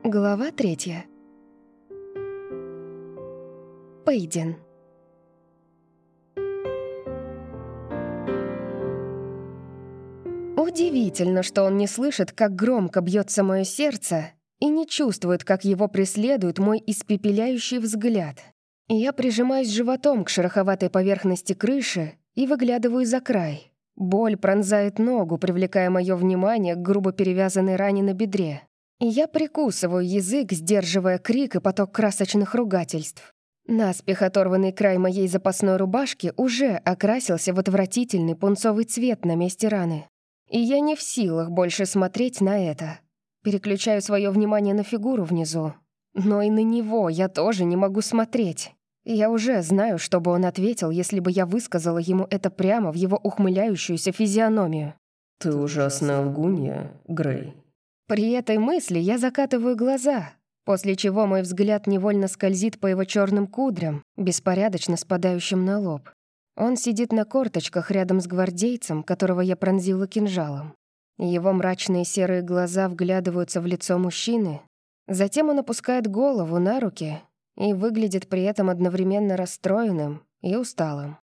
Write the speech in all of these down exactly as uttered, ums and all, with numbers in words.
Глава третья. Пейден. Удивительно, что он не слышит, как громко бьется мое сердце, и не чувствует, как его преследует мой испепеляющий взгляд. Я прижимаюсь животом к шероховатой поверхности крыши и выглядываю за край. Боль пронзает ногу, привлекая мое внимание к грубо перевязанной ране на бедре. Я прикусываю язык, сдерживая крик и поток красочных ругательств. Наспех оторванный край моей запасной рубашки уже окрасился в отвратительный пунцовый цвет на месте раны. И я не в силах больше смотреть на это. Переключаю свое внимание на фигуру внизу. Но и на него я тоже не могу смотреть. Я уже знаю, что бы он ответил, если бы я высказала ему это прямо в его ухмыляющуюся физиономию. «Ты ужасная лгунья, Грей». При этой мысли я закатываю глаза, после чего мой взгляд невольно скользит по его черным кудрям, беспорядочно спадающим на лоб. Он сидит на корточках рядом с гвардейцем, которого я пронзила кинжалом. Его мрачные серые глаза вглядываются в лицо мужчины. Затем он опускает голову на руки и выглядит при этом одновременно расстроенным и усталым.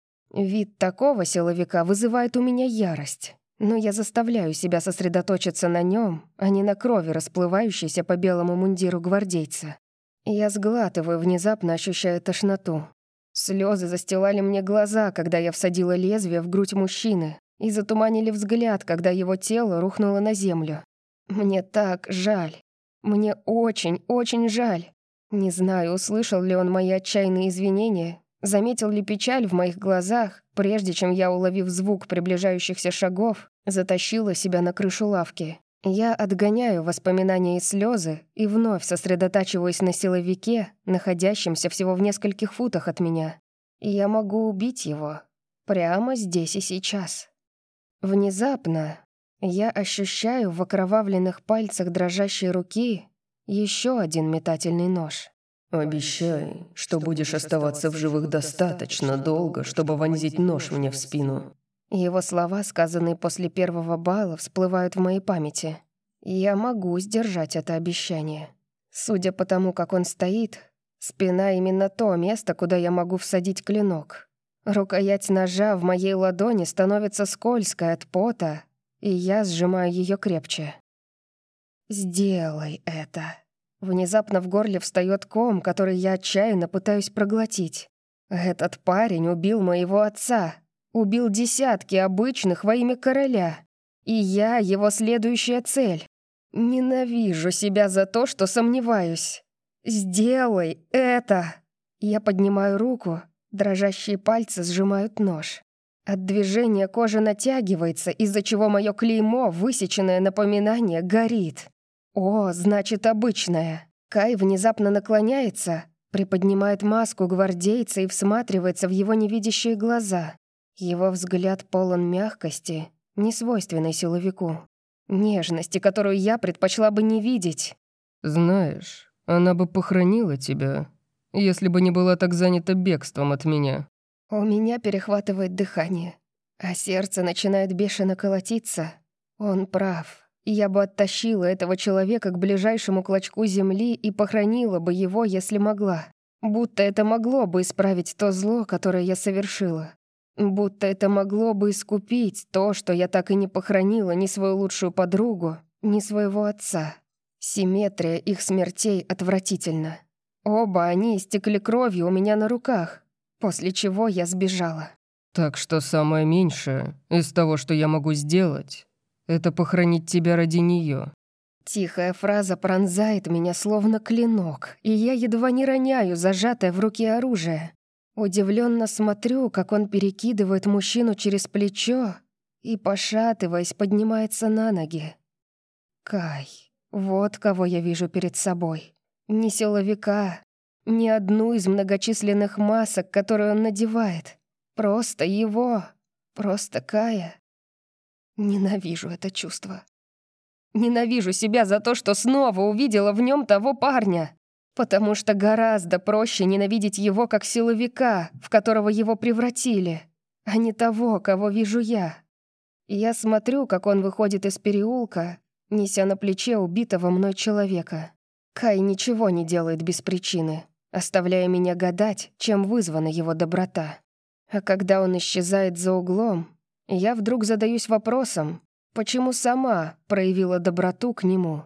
Вид такого силовика вызывает у меня ярость. Но я заставляю себя сосредоточиться на нем, а не на крови, расплывающейся по белому мундиру гвардейца. Я сглатываю, внезапно ощущая тошноту. Слезы застилали мне глаза, когда я всадила лезвие в грудь мужчины, и затуманили взгляд, когда его тело рухнуло на землю. Мне так жаль. Мне очень-очень жаль. Не знаю, услышал ли он мои отчаянные извинения, заметил ли печаль в моих глазах, прежде чем я, уловив звук приближающихся шагов, затащила себя на крышу лавки. Я отгоняю воспоминания и слезы и вновь сосредотачиваюсь на силовике, находящемся всего в нескольких футах от меня. И я могу убить его прямо здесь и сейчас. Внезапно я ощущаю в окровавленных пальцах дрожащей руки еще один метательный нож. «Обещай, что будешь оставаться в живых достаточно долго, чтобы вонзить нож мне в спину». Его слова, сказанные после первого бала, всплывают в моей памяти. Я могу сдержать это обещание. Судя по тому, как он стоит, спина именно то место, куда я могу всадить клинок. Рукоять ножа в моей ладони становится скользкой от пота, и я сжимаю ее крепче. «Сделай это». Внезапно в горле встает ком, который я отчаянно пытаюсь проглотить. Этот парень убил моего отца. Убил десятки обычных во имя короля. И я его следующая цель. Ненавижу себя за то, что сомневаюсь. «Сделай это!» Я поднимаю руку, дрожащие пальцы сжимают нож. От движения кожа натягивается, из-за чего мое клеймо, высеченное напоминание, горит. О, значит, обычная. Кай внезапно наклоняется, приподнимает маску гвардейца и всматривается в его невидящие глаза. Его взгляд полон мягкости, несвойственной силовику. Нежности, которую я предпочла бы не видеть. «Знаешь, она бы похоронила тебя, если бы не была так занята бегством от меня». У меня перехватывает дыхание, а сердце начинает бешено колотиться. Он прав. Я бы оттащила этого человека к ближайшему клочку земли и похоронила бы его, если могла. Будто это могло бы исправить то зло, которое я совершила. Будто это могло бы искупить то, что я так и не похоронила ни свою лучшую подругу, ни своего отца. Симметрия их смертей отвратительна. Оба они истекли кровью у меня на руках, после чего я сбежала. «Так что самое меньшее из того, что я могу сделать, это похоронить тебя ради нее». Тихая фраза пронзает меня словно клинок, и я едва не роняю зажатое в руке оружие. Удивленно смотрю, как он перекидывает мужчину через плечо и, пошатываясь, поднимается на ноги. Кай. Вот кого я вижу перед собой. Не силовика, не одну из многочисленных масок, которые он надевает. Просто его, просто Кая. Ненавижу это чувство. Ненавижу себя за то, что снова увидела в нем того парня. Потому что гораздо проще ненавидеть его как силовика, в которого его превратили, а не того, кого вижу я. Я смотрю, как он выходит из переулка, неся на плече убитого мной человека. Кай ничего не делает без причины, оставляя меня гадать, чем вызвана его доброта. А когда он исчезает за углом, я вдруг задаюсь вопросом, почему сама проявила доброту к нему.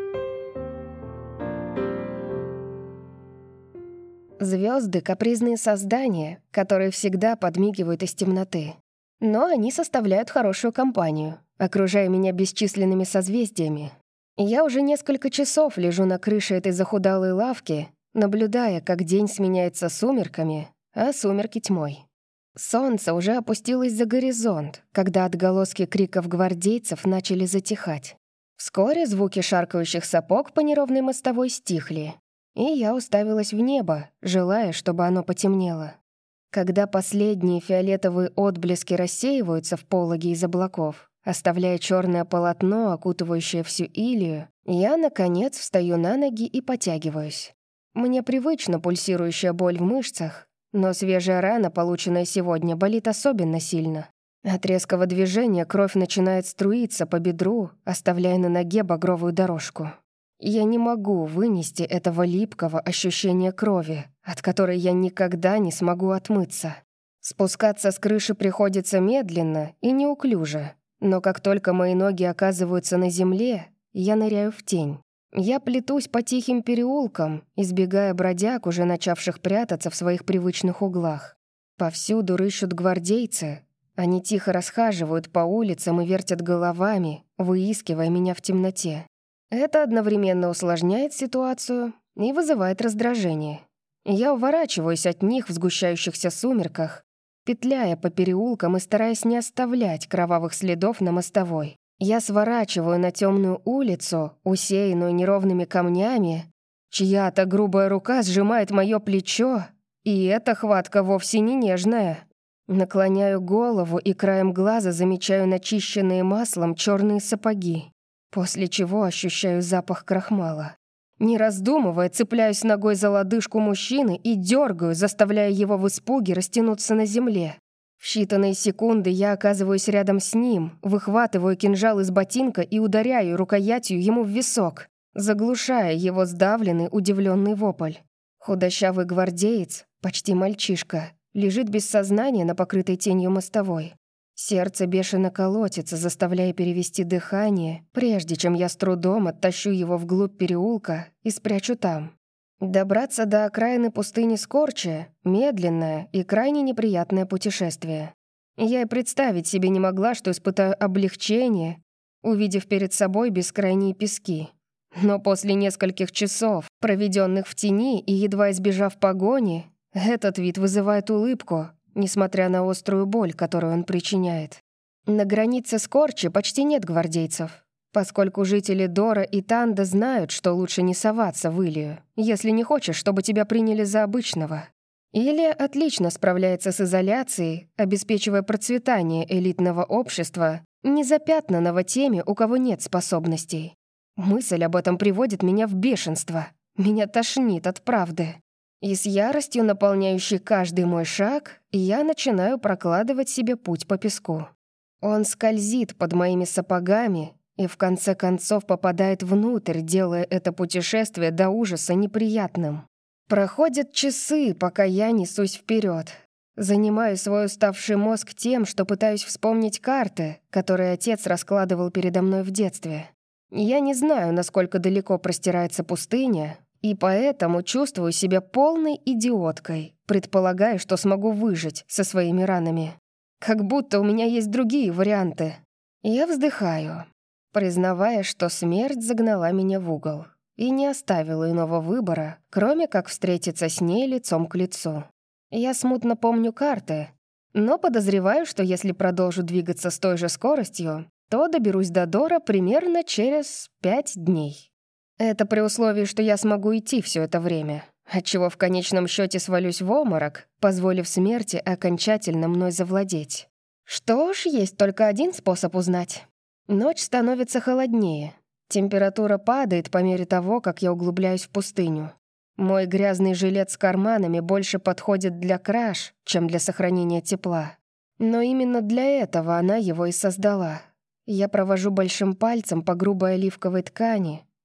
Звезды — капризные создания, которые всегда подмигивают из темноты. Но они составляют хорошую компанию, окружая меня бесчисленными созвездиями. Я уже несколько часов лежу на крыше этой захудалой лавки, наблюдая, как день сменяется сумерками, а сумерки — тьмой. Солнце уже опустилось за горизонт, когда отголоски криков гвардейцев начали затихать. Вскоре звуки шаркающих сапог по неровной мостовой стихли, и я уставилась в небо, желая, чтобы оно потемнело. Когда последние фиолетовые отблески рассеиваются в пологе из облаков, оставляя черное полотно, окутывающее всю Илию, я, наконец, встаю на ноги и потягиваюсь. Мне привычна пульсирующая боль в мышцах, но свежая рана, полученная сегодня, болит особенно сильно. От резкого движения кровь начинает струиться по бедру, оставляя на ноге багровую дорожку. Я не могу вынести этого липкого ощущения крови, от которой я никогда не смогу отмыться. Спускаться с крыши приходится медленно и неуклюже, но как только мои ноги оказываются на земле, я ныряю в тень. Я плетусь по тихим переулкам, избегая бродяг, уже начавших прятаться в своих привычных углах. Повсюду рыщут гвардейцы. Они тихо расхаживают по улицам и вертят головами, выискивая меня в темноте. Это одновременно усложняет ситуацию и вызывает раздражение. Я уворачиваюсь от них в сгущающихся сумерках, петляя по переулкам и стараясь не оставлять кровавых следов на мостовой. Я сворачиваю на темную улицу, усеянную неровными камнями. Чья-то грубая рука сжимает мое плечо, и эта хватка вовсе не нежная. Наклоняю голову и краем глаза замечаю начищенные маслом черные сапоги, после чего ощущаю запах крахмала. Не раздумывая, цепляюсь ногой за лодыжку мужчины и дергаю, заставляя его в испуге растянуться на земле. В считанные секунды я оказываюсь рядом с ним, выхватываю кинжал из ботинка и ударяю рукоятью ему в висок, заглушая его сдавленный, удивленный вопль. Худощавый гвардеец, почти мальчишка, лежит без сознания на покрытой тенью мостовой. Сердце бешено колотится, заставляя перевести дыхание, прежде чем я с трудом оттащу его вглубь переулка и спрячу там. Добраться до окраины пустыни Скорча — медленное и крайне неприятное путешествие. Я и представить себе не могла, что испытаю облегчение, увидев перед собой бескрайние пески. Но после нескольких часов, проведенных в тени и едва избежав погони, этот вид вызывает улыбку, несмотря на острую боль, которую он причиняет. На границе Скорча почти нет гвардейцев, поскольку жители Дора и Танда знают, что лучше не соваться в Илью, если не хочешь, чтобы тебя приняли за обычного. Илья отлично справляется с изоляцией, обеспечивая процветание элитного общества, незапятнанного теми, у кого нет способностей. Мысль об этом приводит меня в бешенство. Меня тошнит от правды. И с яростью, наполняющей каждый мой шаг, я начинаю прокладывать себе путь по песку. Он скользит под моими сапогами и в конце концов попадает внутрь, делая это путешествие до ужаса неприятным. Проходят часы, пока я несусь вперед. Занимаю свой уставший мозг тем, что пытаюсь вспомнить карты, которые отец раскладывал передо мной в детстве. Я не знаю, насколько далеко простирается пустыня, и поэтому чувствую себя полной идиоткой, предполагая, что смогу выжить со своими ранами. Как будто у меня есть другие варианты. Я вздыхаю, признавая, что смерть загнала меня в угол и не оставила иного выбора, кроме как встретиться с ней лицом к лицу. Я смутно помню карты, но подозреваю, что если продолжу двигаться с той же скоростью, то доберусь до Дора примерно через пять дней. Это при условии, что я смогу идти все это время, отчего в конечном счете свалюсь в обморок, позволив смерти окончательно мной завладеть. Что ж, есть только один способ узнать. Ночь становится холоднее. Температура падает по мере того, как я углубляюсь в пустыню. Мой грязный жилет с карманами больше подходит для краж, чем для сохранения тепла. Но именно для этого она его и создала. Я провожу большим пальцем по грубой оливковой ткани,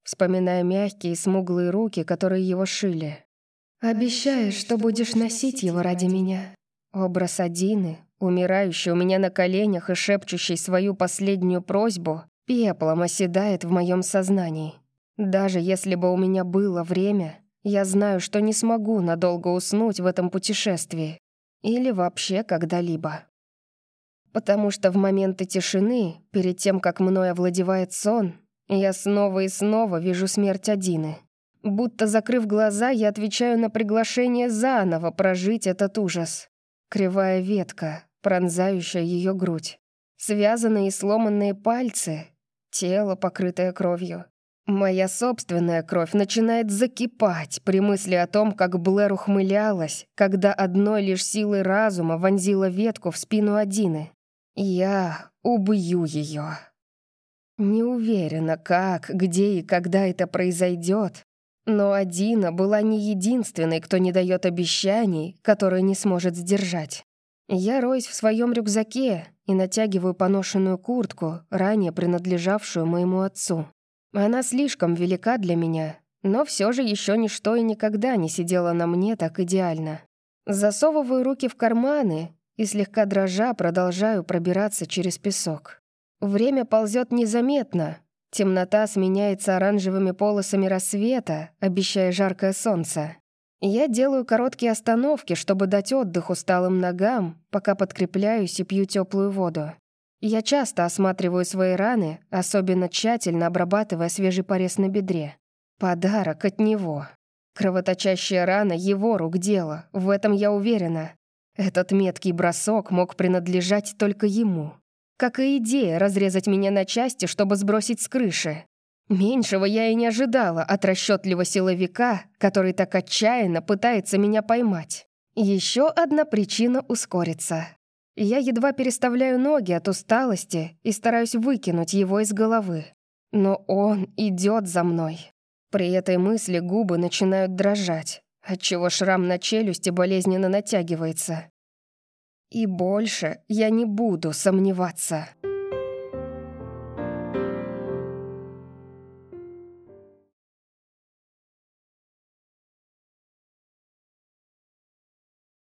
вспоминая мягкие смуглые руки, которые его шили. «Обещаешь, что будешь носить его ради меня?» Образ Адины, умирающей у меня на коленях и шепчущей свою последнюю просьбу, пеплом оседает в моем сознании. Даже если бы у меня было время, я знаю, что не смогу надолго уснуть в этом путешествии. Или вообще когда-либо. Потому что в моменты тишины, перед тем, как мной овладевает сон, я снова и снова вижу смерть Адины. Будто, закрыв глаза, я отвечаю на приглашение заново прожить этот ужас. Кривая ветка, пронзающая ее грудь. Связанные и сломанные пальцы. Тело, покрытое кровью. Моя собственная кровь начинает закипать при мысли о том, как Блэр ухмылялась, когда одной лишь силой разума вонзила ветку в спину Адины. Я убью ее. Не уверена, как, где и когда это произойдет, но Адина была не единственной, кто не дает обещаний, которые не сможет сдержать. Я роюсь в своем рюкзаке и натягиваю поношенную куртку, ранее принадлежавшую моему отцу. Она слишком велика для меня, но все же еще ничто и никогда не сидело на мне так идеально. Засовываю руки в карманы и, слегка дрожа, продолжаю пробираться через песок. Время ползет незаметно. Темнота сменяется оранжевыми полосами рассвета, обещая жаркое солнце. Я делаю короткие остановки, чтобы дать отдых усталым ногам, пока подкрепляюсь и пью теплую воду. Я часто осматриваю свои раны, особенно тщательно обрабатывая свежий порез на бедре. Подарок от него. Кровоточащая рана — его рук дело, в этом я уверена. Этот меткий бросок мог принадлежать только ему. Как и идея разрезать меня на части, чтобы сбросить с крыши. Меньшего я и не ожидала от расчетливого силовика, который так отчаянно пытается меня поймать. Еще одна причина ускориться. Я едва переставляю ноги от усталости и стараюсь выкинуть его из головы. Но он идет за мной. При этой мысли губы начинают дрожать, отчего шрам на челюсти болезненно натягивается. И больше я не буду сомневаться.